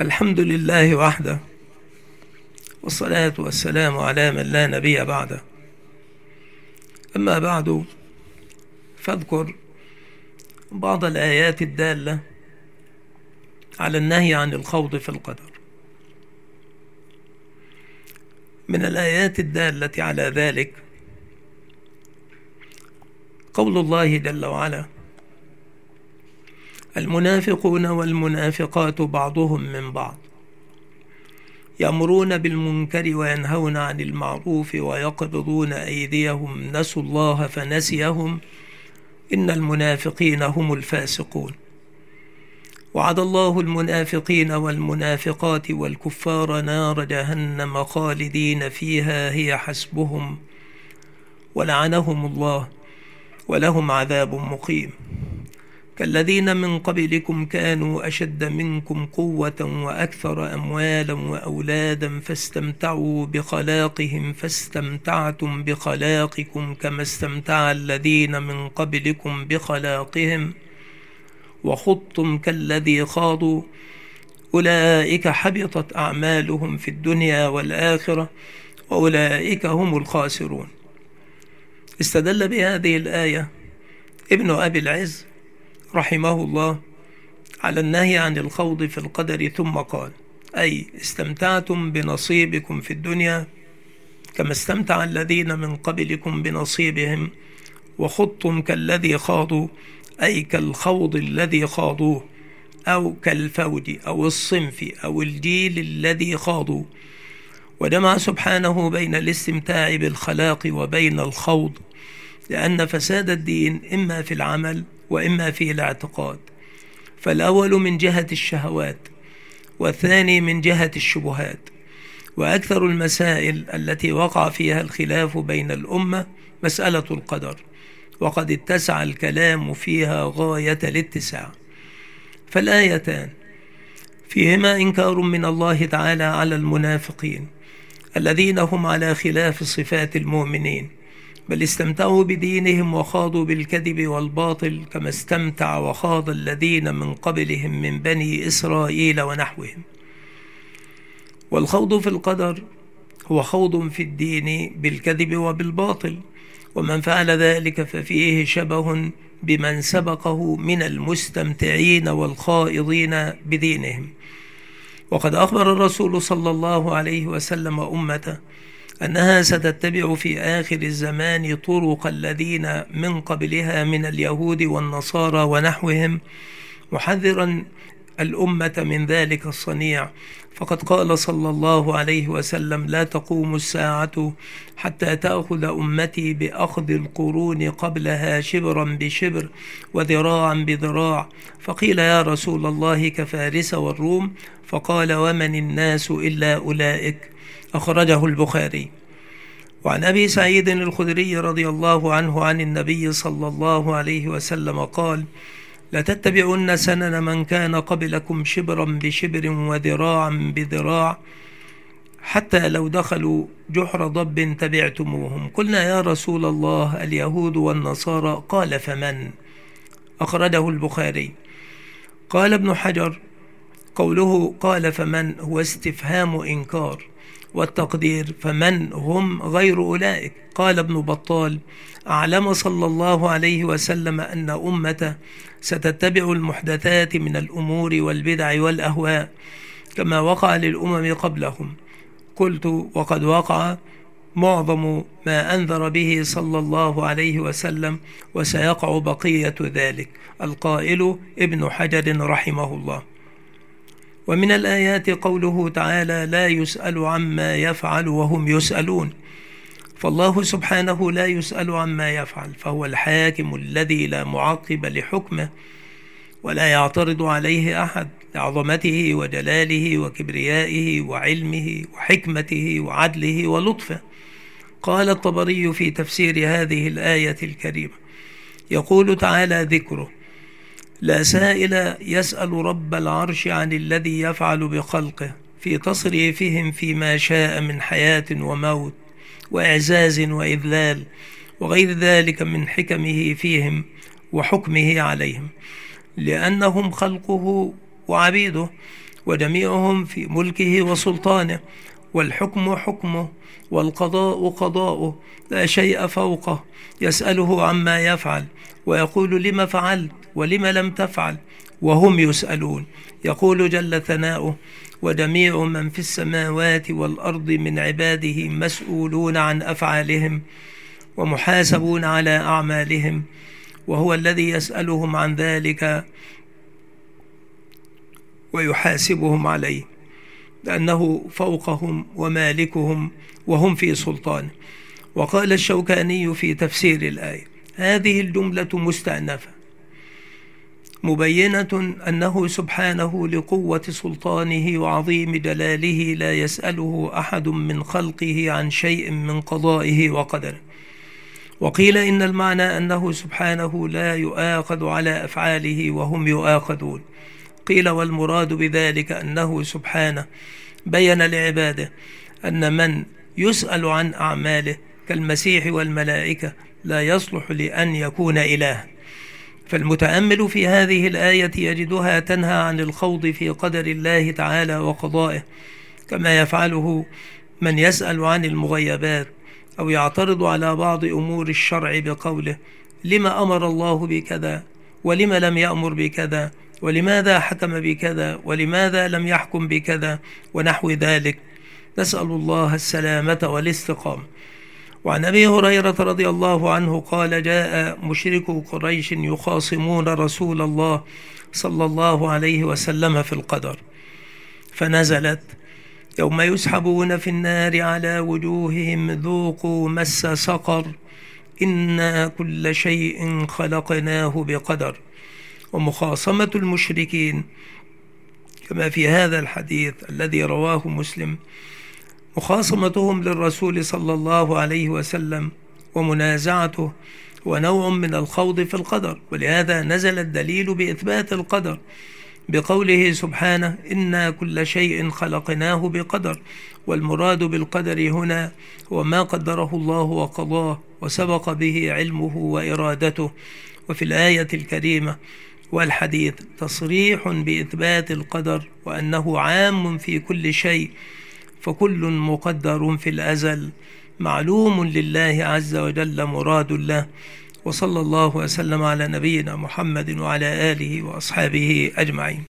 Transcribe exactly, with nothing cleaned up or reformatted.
الحمد لله وحده، والصلاة والسلام على من لا نبي بعده. أما بعد، فاذكر بعض الآيات الدالة على النهي عن الخوض في القدر. من الآيات الدالة على ذلك قول الله جل وعلا: المنافقون والمنافقات بعضهم من بعض يأمرون بالمنكر وينهون عن المعروف ويقبضون أيديهم نسوا الله فنسيهم إن المنافقين هم الفاسقون. وعد الله المنافقين والمنافقات والكفار نار جهنم خالدين فيها هي حسبهم ولعنهم الله ولهم عذاب مقيم. كالذين من قبلكم كانوا أشد منكم قوة وأكثر أموالا وأولادا فاستمتعوا بخلاقهم فاستمتعتم بخلاقكم كما استمتع الذين من قبلكم بخلاقهم وخضتم كالذي خاضوا أولئك حبطت أعمالهم في الدنيا والآخرة وأولئك هم الخاسرون. استدل بهذه الآية ابن أبي العز رحمه الله على النهي عن الخوض في القدر، ثم قال: أي استمتعتم بنصيبكم في الدنيا كما استمتع الذين من قبلكم بنصيبهم وخضتم كالذي خاضوا، أي كالخوض الذي خاضوه أو كالفوج أو الصنف أو الجيل الذي خاضوا. وجمع سبحانه بين الاستمتاع بالخلاق وبين الخوض، لأن فساد الدين إما في العمل وإما في الاعتقاد، فالأول من جهة الشهوات والثاني من جهة الشبهات. وأكثر المسائل التي وقع فيها الخلاف بين الأمة مسألة القدر، وقد اتسع الكلام فيها غاية الاتساع. فالآيتان فيهما إنكار من الله تعالى على المنافقين الذين هم على خلاف صفات المؤمنين، بل استمتعوا بدينهم وخاضوا بالكذب والباطل كما استمتع وخاض الذين من قبلهم من بني إسرائيل ونحوهم. والخوض في القدر هو خوض في الدين بالكذب وبالباطل، ومن فعل ذلك ففيه شبه بمن سبقه من المستمتعين والخائضين بدينهم. وقد أخبر الرسول صلى الله عليه وسلم أمته أنها ستتبع في آخر الزمان طرق الذين من قبلها من اليهود والنصارى ونحوهم، محذرا الأمة من ذلك الصنيع. فقد قال صلى الله عليه وسلم: لا تقوم الساعة حتى تأخذ أمتي بأخذ القرون قبلها شبرا بشبر وذراعا بذراع. فقيل: يا رسول الله كفارس والروم؟ فقال: ومن الناس إلا أولئك. أخرجه البخاري. وعن أبي سعيد الخدري رضي الله عنه عن النبي صلى الله عليه وسلم قال: لتتبعن سنن من كان قبلكم شبرا بشبر وذراعا بذراع حتى لو دخلوا جحر ضب تبعتموهم. قلنا: يا رسول الله اليهود والنصارى؟ قال: فمن؟ أخرجه البخاري. قال ابن حجر: قوله قال فمن هو استفهام إنكار، والتقدير فمن هم غير أولئك. قال ابن بطال: أعلم صلى الله عليه وسلم أن أمته ستتبع المحدثات من الأمور والبدع والأهواء كما وقع للأمم قبلهم. قلت: وقد وقع معظم ما أنذر به صلى الله عليه وسلم وسيقع بقية ذلك. القائل ابن حجر رحمه الله. ومن الآيات قوله تعالى: لا يسأل عما يفعل وهم يسألون. فالله سبحانه لا يسأل عما يفعل، فهو الحاكم الذي لا معقب لحكمه ولا يعترض عليه أحد، لعظمته وجلاله وكبريائه وعلمه وحكمته وعدله ولطفه. قال الطبري في تفسير هذه الآية الكريمة: يقول تعالى ذكره: لا سائل يسأل رب العرش عن الذي يفعل بخلقه في تصريفهم فيما شاء من حياة وموت وإعزاز وإذلال وغير ذلك من حكمه فيهم وحكمه عليهم، لأنهم خلقه وعبيده، وجميعهم في ملكه وسلطانه، والحكم حكمه، والقضاء قضاؤه، لا شيء فوقه، يسأله عما يفعل ويقول لم فعلت ولم لم تفعل، وهم يسألون. يقول جل ثناؤه: وجميع من في السماوات والأرض من عباده مسؤولون عن أفعالهم ومحاسبون على أعمالهم، وهو الذي يسألهم عن ذلك ويحاسبهم عليه، لأنه فوقهم ومالكهم وهم في سلطانه. وقال الشوكاني في تفسير الآية: هذه الجملة مستأنفة مبينة أنه سبحانه لقوة سلطانه وعظيم جلاله لا يسأله أحد من خلقه عن شيء من قضائه وقدره. وقيل إن المعنى أنه سبحانه لا يؤاخذ على أفعاله وهم يؤاخذون. قيل والمراد بذلك أنه سبحانه بين لعباده أن من يسأل عن أعماله كالمسيح والملائكة لا يصلح لأن يكون إلها. فالمتأمل في هذه الآية يجدها تنهى عن الخوض في قدر الله تعالى وقضائه، كما يفعله من يسأل عن المغيبات أو يعترض على بعض أمور الشرع بقوله: لما أمر الله بكذا ولما لم يأمر بكذا، ولماذا حكم بكذا ولماذا لم يحكم بكذا، ونحو ذلك. نسأل الله السلامة والاستقامة. وعن أبي هريرة رضي الله عنه قال: جاء مشركو قريش يخاصمون رسول الله صلى الله عليه وسلم في القدر، فنزلت: يوم يسحبون في النار على وجوههم ذوقوا مس سقر إنا كل شيء خلقناه بقدر. ومخاصمة المشركين كما في هذا الحديث الذي رواه مسلم، مخاصمتهم للرسول صلى الله عليه وسلم ومنازعته ونوع من الخوض في القدر، ولهذا نزل الدليل بإثبات القدر بقوله سبحانه: إنا كل شيء خلقناه بقدر. والمراد بالقدر هنا هو ما قدره الله وقضاه وسبق به علمه وإرادته. وفي الآية الكريمة والحديث تصريح بإثبات القدر وأنه عام في كل شيء، فكل مقدر في الأزل معلوم لله عز وجل مراد له. وصلى الله وسلم على نبينا محمد وعلى آله وأصحابه أجمعين.